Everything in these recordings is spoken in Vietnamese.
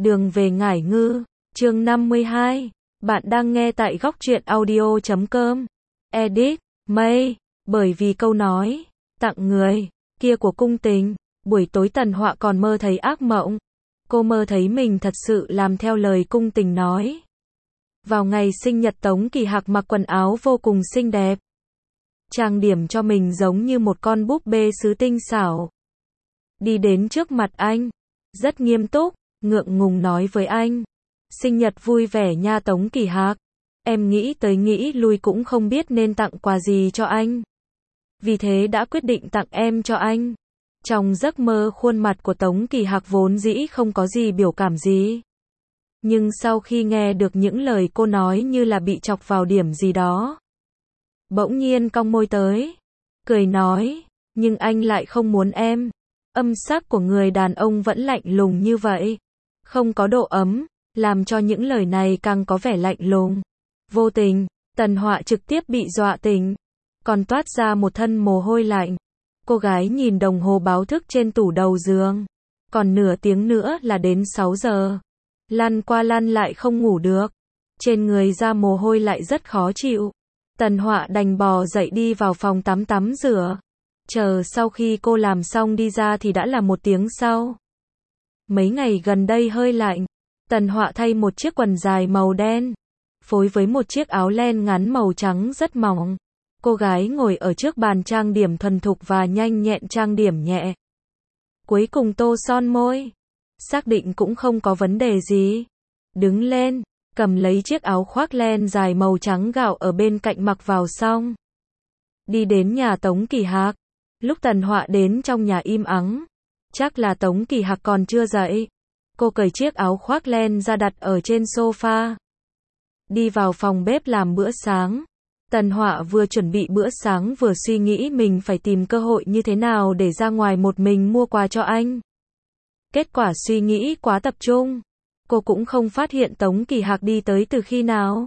Đường về Ngải Ngư, chương 52. Bạn đang nghe tại góc truyện audio.com. Edit, May, bởi vì câu nói, tặng người, kia của cung tình. Buổi tối Tần Họa còn mơ thấy ác mộng. Cô mơ thấy mình thật sự làm theo lời cung tình nói. Vào ngày sinh nhật Tống Kỳ Hạc mặc quần áo vô cùng xinh đẹp. Trang điểm cho mình giống như một con búp bê sứ tinh xảo. Đi đến trước mặt anh, rất nghiêm túc, ngượng ngùng nói với anh. Sinh nhật vui vẻ nha Tống Kỳ Hạc. Em nghĩ tới nghĩ lui cũng không biết nên tặng quà gì cho anh. Vì thế đã quyết định tặng em cho anh. Trong giấc mơ khuôn mặt của Tống Kỳ Hạc vốn dĩ không có gì biểu cảm gì. Nhưng sau khi nghe được những lời cô nói như là bị chọc vào điểm gì đó. Bỗng nhiên cong môi tới. Cười nói, nhưng anh lại không muốn em. Âm sắc của người đàn ông vẫn lạnh lùng như vậy. Không có độ ấm, làm cho những lời này càng có vẻ lạnh lùng. Vô tình, Tần Họa trực tiếp bị dọa tỉnh. Còn toát ra một thân mồ hôi lạnh. Cô gái nhìn đồng hồ báo thức trên tủ đầu giường. Còn nửa tiếng nữa là đến 6 giờ. Lăn qua lăn lại không ngủ được. Trên người ra mồ hôi lại rất khó chịu. Tần Họa đành bò dậy đi vào phòng tắm rửa. Chờ sau khi cô làm xong đi ra thì đã là 1 tiếng sau. Mấy ngày gần đây hơi lạnh. Tần Họa thay một chiếc quần dài màu đen. Phối với một chiếc áo len ngắn màu trắng rất mỏng. Cô gái ngồi ở trước bàn trang điểm thuần thục và nhanh nhẹn trang điểm nhẹ. Cuối cùng tô son môi. Xác định cũng không có vấn đề gì. Đứng lên, cầm lấy chiếc áo khoác len dài màu trắng gạo ở bên cạnh mặc vào xong. Đi đến nhà Tống Kỳ Hạc. Lúc Tần Họa đến trong nhà im ắng. Chắc là Tống Kỳ Hạc còn chưa dậy. Cô cởi chiếc áo khoác len ra đặt ở trên sofa. Đi vào phòng bếp làm bữa sáng. Tần Họa vừa chuẩn bị bữa sáng vừa suy nghĩ mình phải tìm cơ hội như thế nào để ra ngoài một mình mua quà cho anh. Kết quả suy nghĩ quá tập trung. Cô cũng không phát hiện Tống Kỳ Hạc đi tới từ khi nào.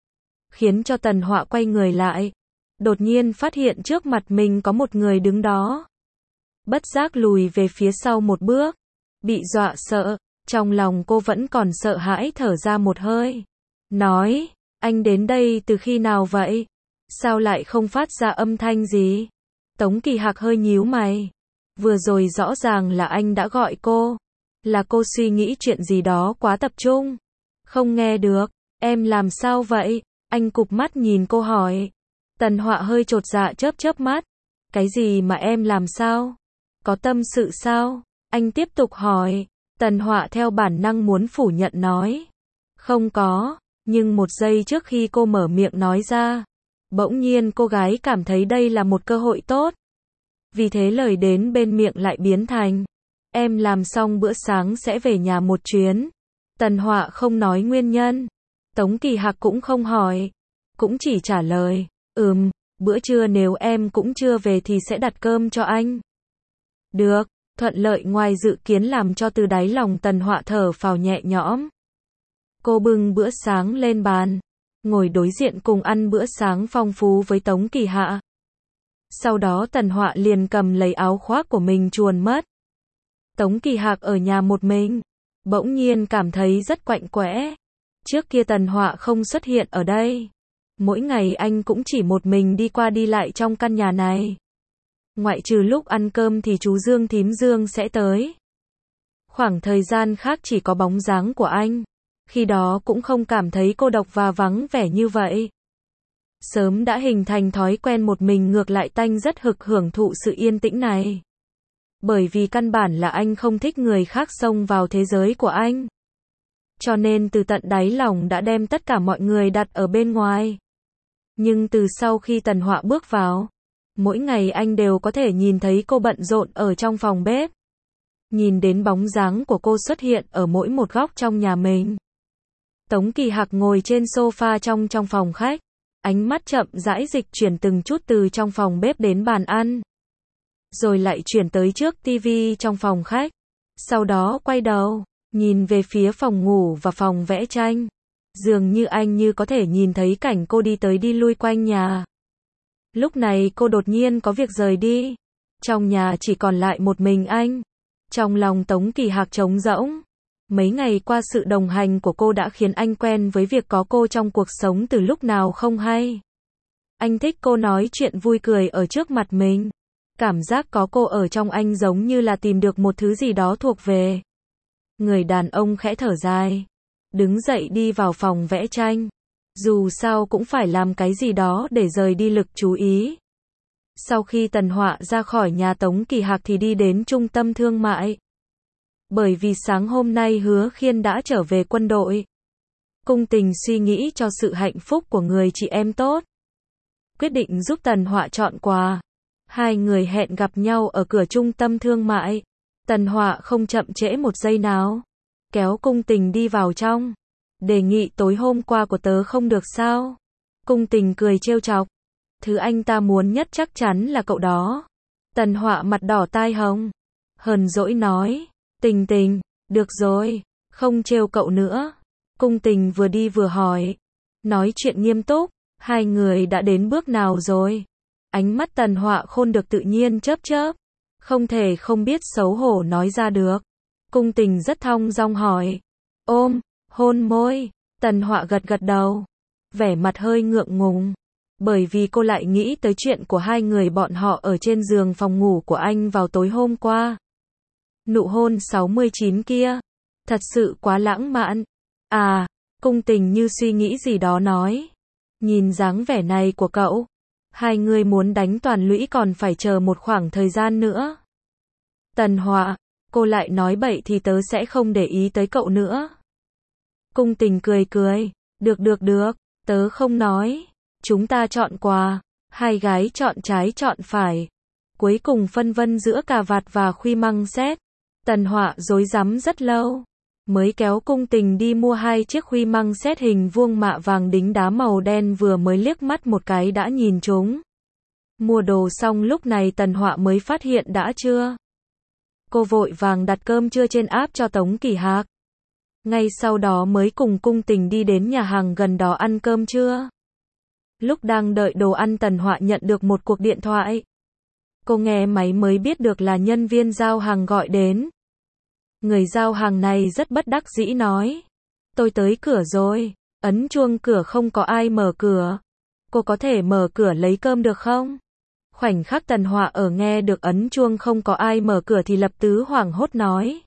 Khiến cho Tần Họa quay người lại. Đột nhiên phát hiện trước mặt mình có một người đứng đó. Bất giác lùi về phía sau một bước. Bị dọa sợ. Trong lòng cô vẫn còn sợ hãi thở ra một hơi. Nói, anh đến đây từ khi nào vậy? Sao lại không phát ra âm thanh gì? Tống Kỳ Hạc hơi nhíu mày. Vừa rồi rõ ràng là anh đã gọi cô. Là cô suy nghĩ chuyện gì đó quá tập trung. Không nghe được. Em làm sao vậy? Anh cụp mắt nhìn cô hỏi. Tần Họa hơi chột dạ chớp mắt. Cái gì mà em làm sao? Có tâm sự sao? Anh tiếp tục hỏi. Tần Họa theo bản năng muốn phủ nhận nói. Không có. Nhưng một giây trước khi cô mở miệng nói ra. Bỗng nhiên cô gái cảm thấy đây là một cơ hội tốt. Vì thế lời đến bên miệng lại biến thành. Em làm xong bữa sáng sẽ về nhà một chuyến. Tần Họa không nói nguyên nhân. Tống Kỳ Hạc cũng không hỏi. Cũng chỉ trả lời. Bữa trưa nếu em cũng chưa về thì sẽ đặt cơm cho anh. Được, thuận lợi ngoài dự kiến làm cho từ đáy lòng Tần Họa thở phào nhẹ nhõm. Cô bưng bữa sáng lên bàn. Ngồi đối diện cùng ăn bữa sáng phong phú với Tống Kỳ Hạc. Sau đó Tần Họa liền cầm lấy áo khoác của mình chuồn mất. Tống Kỳ Hạc ở nhà một mình. Bỗng nhiên cảm thấy rất quạnh quẽ. Trước kia Tần Họa không xuất hiện ở đây. Mỗi ngày anh cũng chỉ một mình đi qua đi lại trong căn nhà này. Ngoại trừ lúc ăn cơm thì chú Dương thím Dương sẽ tới. Khoảng thời gian khác chỉ có bóng dáng của anh. Khi đó cũng không cảm thấy cô độc và vắng vẻ như vậy. Sớm đã hình thành thói quen một mình ngược lại tanh rất hưởng thụ sự yên tĩnh này. Bởi vì căn bản là anh không thích người khác xông vào thế giới của anh. Cho nên từ tận đáy lòng đã đem tất cả mọi người đặt ở bên ngoài. Nhưng từ sau khi Tần Họa bước vào, mỗi ngày anh đều có thể nhìn thấy cô bận rộn ở trong phòng bếp. Nhìn đến bóng dáng của cô xuất hiện ở mỗi một góc trong nhà mình. Tống Kỳ Hạc ngồi trên sofa trong phòng khách. Ánh mắt chậm rãi dịch chuyển từng chút từ trong phòng bếp đến bàn ăn. Rồi lại chuyển tới trước tivi trong phòng khách. Sau đó quay đầu, nhìn về phía phòng ngủ và phòng vẽ tranh. Dường như anh như có thể nhìn thấy cảnh cô đi tới đi lui quanh nhà. Lúc này cô đột nhiên có việc rời đi. Trong nhà chỉ còn lại một mình anh. Trong lòng Tống Kỳ Hạc trống rỗng. Mấy ngày qua sự đồng hành của cô đã khiến anh quen với việc có cô trong cuộc sống từ lúc nào không hay. Anh thích cô nói chuyện vui cười ở trước mặt mình. Cảm giác có cô ở trong anh giống như là tìm được một thứ gì đó thuộc về. Người đàn ông khẽ thở dài. Đứng dậy đi vào phòng vẽ tranh. Dù sao cũng phải làm cái gì đó để rời đi lực chú ý. Sau khi Tần Họa ra khỏi nhà Tống Kỳ Hạc thì đi đến trung tâm thương mại. Bởi vì sáng hôm nay Hứa Khiên đã trở về quân đội. Cung Tình suy nghĩ cho sự hạnh phúc của người chị em tốt. Quyết định giúp Tần Họa chọn quà. Hai người hẹn gặp nhau ở cửa trung tâm thương mại. Tần Họa không chậm trễ một giây nào. Kéo Cung Tình đi vào trong. Đề nghị tối hôm qua của tớ không được sao? Cung Tình cười trêu chọc. Thứ anh ta muốn nhất chắc chắn là cậu đó. Tần Họa mặt đỏ tai hồng. Hờn dỗi nói. Tình Tình, được rồi, không trêu cậu nữa. Cung Tình vừa đi vừa hỏi. Nói chuyện nghiêm túc, hai người đã đến bước nào rồi? Ánh mắt Tần Họa khôn được tự nhiên chớp chớp. Không thể không biết xấu hổ nói ra được. Cung Tình rất thong dong hỏi. Ôm, hôn môi. Tần Họa gật gật đầu. Vẻ mặt hơi ngượng ngùng. Bởi vì cô lại nghĩ tới chuyện của hai người bọn họ ở trên giường phòng ngủ của anh vào tối hôm qua. Nụ hôn 69 kia. Thật sự quá lãng mạn. À, Cung Tình như suy nghĩ gì đó nói. Nhìn dáng vẻ này của cậu. Hai người muốn đánh toàn lũy còn phải chờ một khoảng thời gian nữa. Tần Họa, cô lại nói bậy thì tớ sẽ không để ý tới cậu nữa. Cung Tình cười cười. Được, tớ không nói. Chúng ta chọn quà. Hai gái chọn trái chọn phải. Cuối cùng phân vân giữa cà vạt và khuy măng xét. Tần Họa rối rắm rất lâu. Mới kéo Cung Tình đi mua hai chiếc khuy măng xét hình vuông mạ vàng đính đá màu đen, vừa mới liếc mắt một cái đã nhìn chúng. Mua đồ xong lúc này Tần Họa mới phát hiện đã trưa. Cô vội vàng đặt cơm trưa trên app cho Tống Kỳ Hạc. Ngay sau đó mới cùng Cung Tình đi đến nhà hàng gần đó ăn cơm trưa. Lúc đang đợi đồ ăn Tần Họa nhận được một cuộc điện thoại. Cô nghe máy mới biết được là nhân viên giao hàng gọi đến. Người giao hàng này rất bất đắc dĩ nói. Tôi tới cửa rồi, ấn chuông cửa không có ai mở cửa. Cô có thể mở cửa lấy cơm được không? Khoảnh khắc Tần Họa ở nghe được ấn chuông không có ai mở cửa thì lập tức hoảng hốt nói.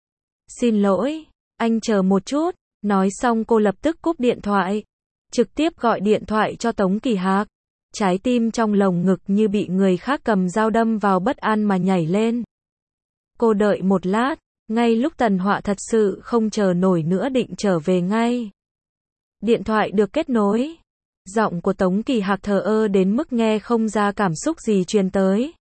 Xin lỗi, anh chờ một chút. Nói xong cô lập tức cúp điện thoại. Trực tiếp gọi điện thoại cho Tống Kỳ Hạc. Trái tim trong lồng ngực như bị người khác cầm dao đâm vào bất an mà nhảy lên. Cô đợi một lát, ngay lúc Tần Họa thật sự không chờ nổi nữa định trở về ngay. Điện thoại được kết nối. Giọng của Tống Kỳ Hạc thờ ơ đến mức nghe không ra cảm xúc gì truyền tới.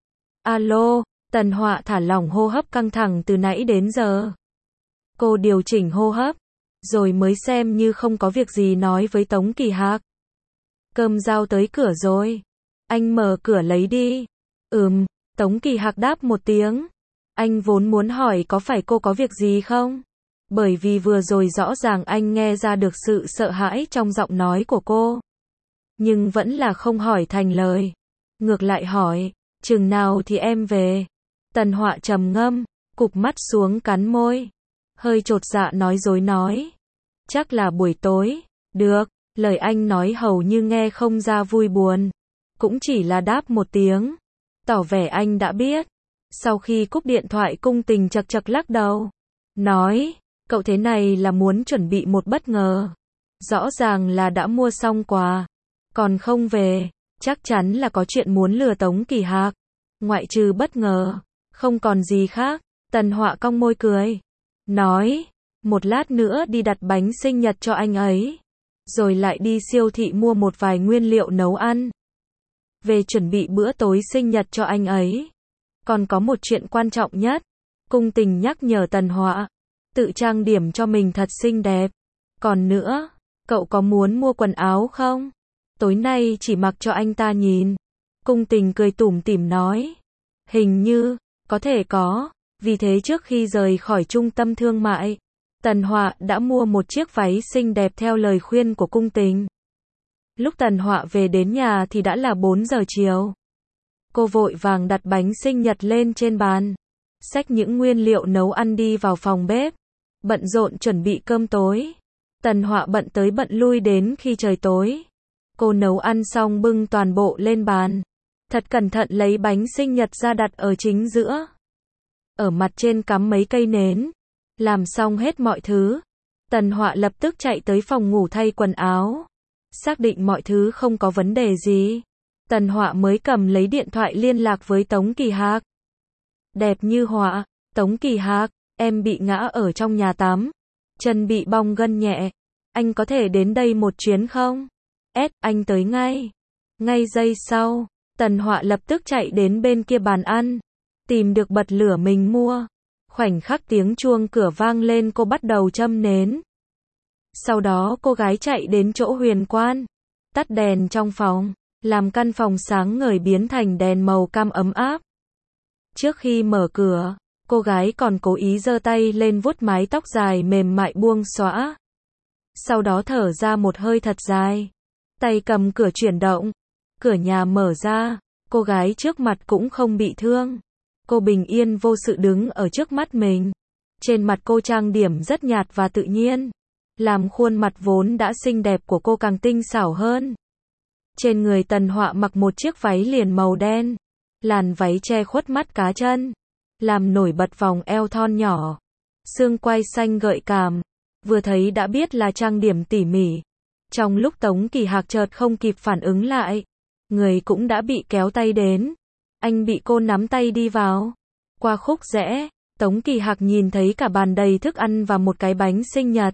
Alo, Tần Họa thả lỏng hô hấp căng thẳng từ nãy đến giờ. Cô điều chỉnh hô hấp, rồi mới xem như không có việc gì nói với Tống Kỳ Hạc. Cơm giao tới cửa rồi. Anh mở cửa lấy đi. Tống Kỳ Hạc đáp một tiếng. Anh vốn muốn hỏi có phải cô có việc gì không? Bởi vì vừa rồi rõ ràng anh nghe ra được sự sợ hãi trong giọng nói của cô. Nhưng vẫn là không hỏi thành lời. Ngược lại hỏi, chừng nào thì em về? Tần Họa trầm ngâm, cụp mắt xuống cắn môi. Hơi chột dạ nói dối nói. Chắc là buổi tối. Được, lời anh nói hầu như nghe không ra vui buồn. Cũng chỉ là đáp một tiếng. Tỏ vẻ anh đã biết. Sau khi cúp điện thoại Cung Tình chật chật lắc đầu. Nói, cậu thế này là muốn chuẩn bị một bất ngờ. Rõ ràng là đã mua xong quà. Còn không về, chắc chắn là có chuyện muốn lừa Tống Kỳ Hạc. Ngoại trừ bất ngờ, không còn gì khác. Tần Họa cong môi cười. Nói, một lát nữa đi đặt bánh sinh nhật cho anh ấy. Rồi lại đi siêu thị mua một vài nguyên liệu nấu ăn. Về chuẩn bị bữa tối sinh nhật cho anh ấy. Còn có một chuyện quan trọng nhất. Cung Tình nhắc nhở Tần Họa. Tự trang điểm cho mình thật xinh đẹp. Còn nữa, cậu có muốn mua quần áo không? Tối nay chỉ mặc cho anh ta nhìn. Cung Tình cười tủm tỉm nói. Hình như, có thể có. Vì thế trước khi rời khỏi trung tâm thương mại, Tần Họa đã mua một chiếc váy xinh đẹp theo lời khuyên của Cung Tình. Lúc Tần Họa về đến nhà thì đã là 4 giờ chiều. Cô vội vàng đặt bánh sinh nhật lên trên bàn. Xách những nguyên liệu nấu ăn đi vào phòng bếp. bận rộn chuẩn bị cơm tối. Tần Họa bận tới bận lui đến khi trời tối. Cô nấu ăn xong bưng toàn bộ lên bàn. Thật cẩn thận lấy bánh sinh nhật ra đặt ở chính giữa. Ở mặt trên cắm mấy cây nến. Làm xong hết mọi thứ. Tần Họa lập tức chạy tới phòng ngủ thay quần áo. Xác định mọi thứ không có vấn đề gì. Tần Họa mới cầm lấy điện thoại liên lạc với Tống Kỳ Hạc. Đẹp như họa. Tống Kỳ Hạc, em bị ngã ở trong nhà tắm. Chân bị bong gân nhẹ. Anh có thể đến đây một chuyến không? Anh tới ngay. Ngay giây sau, Tần Họa lập tức chạy đến bên kia bàn ăn. Tìm được bật lửa mình mua. Khoảnh khắc tiếng chuông cửa vang lên cô bắt đầu châm nến. Sau đó cô gái chạy đến chỗ Huyền Quan. Tắt đèn trong phòng. Làm căn phòng sáng ngời biến thành đèn màu cam ấm áp. Trước khi mở cửa, cô gái còn cố ý giơ tay lên vuốt mái tóc dài mềm mại buông xõa. Sau đó thở ra một hơi thật dài. Tay cầm cửa chuyển động. Cửa nhà mở ra. Cô gái trước mặt cũng không bị thương. Cô bình yên vô sự đứng ở trước mắt mình. Trên mặt cô trang điểm rất nhạt và tự nhiên. Làm khuôn mặt vốn đã xinh đẹp của cô càng tinh xảo hơn. Trên người Tần Họa mặc một chiếc váy liền màu đen. Làn váy che khuất mắt cá chân. Làm nổi bật vòng eo thon nhỏ. Xương quai xanh gợi cảm. Vừa thấy đã biết là trang điểm tỉ mỉ. Trong lúc Tống Kỳ Hạc chợt không kịp phản ứng lại. Người cũng đã bị kéo tay đến. Anh bị cô nắm tay đi vào. Qua khúc rẽ, Tống Kỳ Hạc nhìn thấy cả bàn đầy thức ăn và một cái bánh sinh nhật.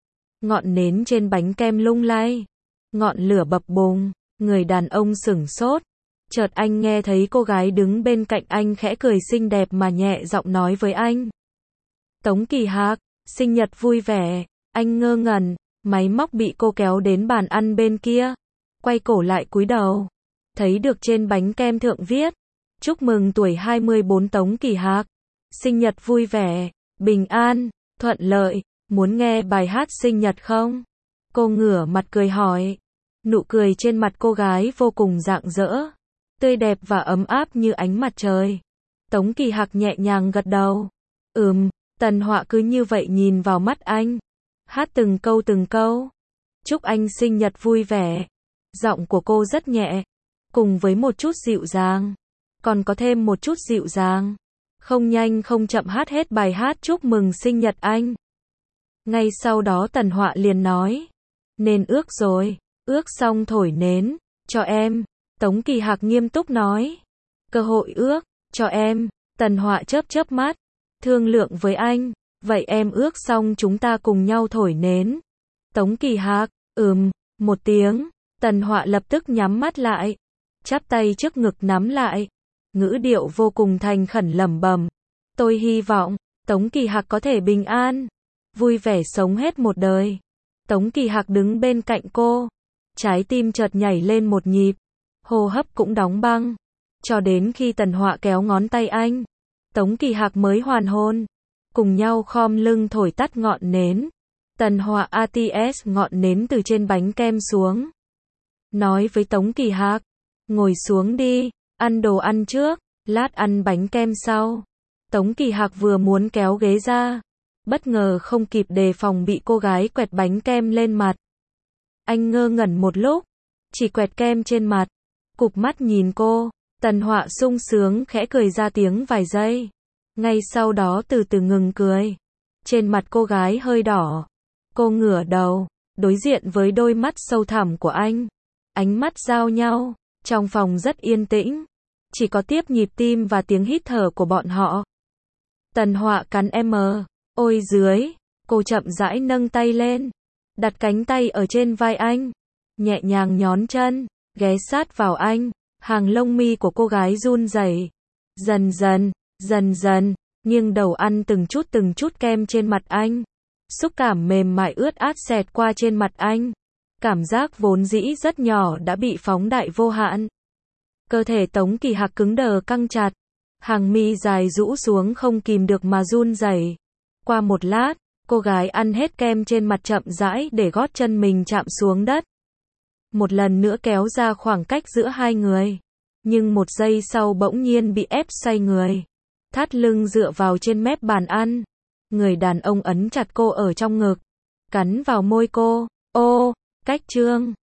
Ngọn nến trên bánh kem lung lay. Ngọn lửa bập bùng. Người đàn ông sửng sốt. Chợt anh nghe thấy cô gái đứng bên cạnh anh khẽ cười xinh đẹp mà nhẹ giọng nói với anh. Tống Kỳ Hạc, sinh nhật vui vẻ. Anh ngơ ngẩn, máy móc bị cô kéo đến bàn ăn bên kia. Quay cổ lại cúi đầu. Thấy được trên bánh kem thượng viết. Chúc mừng tuổi 24 Tống Kỳ Hạc. Sinh nhật vui vẻ, bình an, thuận lợi. Muốn nghe bài hát sinh nhật không? Cô ngửa mặt cười hỏi. Nụ cười trên mặt cô gái vô cùng rạng rỡ. Tươi đẹp và ấm áp như ánh mặt trời. Tống Kỳ Hạc nhẹ nhàng gật đầu. Tần Họa cứ như vậy nhìn vào mắt anh. Hát từng câu. Chúc anh sinh nhật vui vẻ. Giọng của cô rất nhẹ. Cùng với một chút dịu dàng. Còn có thêm một chút dịu dàng. Không nhanh không chậm hát hết bài hát chúc mừng sinh nhật anh. Ngay sau đó Tần Họa liền nói. Nên ước rồi. Ước xong thổi nến. Cho em. Tống Kỳ Hạc nghiêm túc nói. Cơ hội ước. Cho em. Tần Họa chớp mắt. Thương lượng với anh. Vậy em ước xong chúng ta cùng nhau thổi nến. Tống Kỳ Hạc. Một tiếng. Tần Họa lập tức nhắm mắt lại. Chắp tay trước ngực nắm lại. Ngữ điệu vô cùng thành khẩn lẩm bẩm. Tôi hy vọng. Tống Kỳ Hạc có thể bình an. Vui vẻ sống hết một đời. Tống Kỳ Hạc đứng bên cạnh cô. Trái tim chợt nhảy lên một nhịp. Hô hấp cũng đóng băng. Cho đến khi Tần Họa kéo ngón tay anh. Tống Kỳ Hạc mới hoàn hồn. Cùng nhau khom lưng thổi tắt ngọn nến. Tần Họa ATS ngọn nến từ trên bánh kem xuống. Nói với Tống Kỳ Hạc. Ngồi xuống đi. Ăn đồ ăn trước. Lát ăn bánh kem sau. Tống Kỳ Hạc vừa muốn kéo ghế ra. Bất ngờ không kịp đề phòng bị cô gái quẹt bánh kem lên mặt. Anh ngơ ngẩn một lúc. Chỉ quẹt kem trên mặt. Cụp mắt nhìn cô. Tần Họa sung sướng khẽ cười ra tiếng vài giây. Ngay sau đó từ từ ngừng cười. Trên mặt cô gái hơi đỏ. Cô ngửa đầu. Đối diện với đôi mắt sâu thẳm của anh. Ánh mắt giao nhau. Trong phòng rất yên tĩnh. Chỉ có tiếp nhịp tim và tiếng hít thở của bọn họ. Tần Họa cắn ôi dưới. Cô chậm rãi nâng tay lên. Đặt cánh tay ở trên vai anh. Nhẹ nhàng nhón chân. Ghé sát vào anh. Hàng lông mi của cô gái run rẩy. Dần dần. Nghiêng đầu ăn từng chút kem trên mặt anh. Xúc cảm mềm mại ướt át xẹt qua trên mặt anh. Cảm giác vốn dĩ rất nhỏ đã bị phóng đại vô hạn. Cơ thể Tống Kỳ Hạc cứng đờ căng chặt. Hàng mi dài rũ xuống không kìm được mà run rẩy. Qua một lát, cô gái ăn hết kem trên mặt chậm rãi để gót chân mình chạm xuống đất. Một lần nữa kéo ra khoảng cách giữa hai người. Nhưng một giây sau bỗng nhiên bị ép xoay người. Thắt lưng dựa vào trên mép bàn ăn. Người đàn ông ấn chặt cô ở trong ngực, cắn vào môi cô. Ô, cách Trương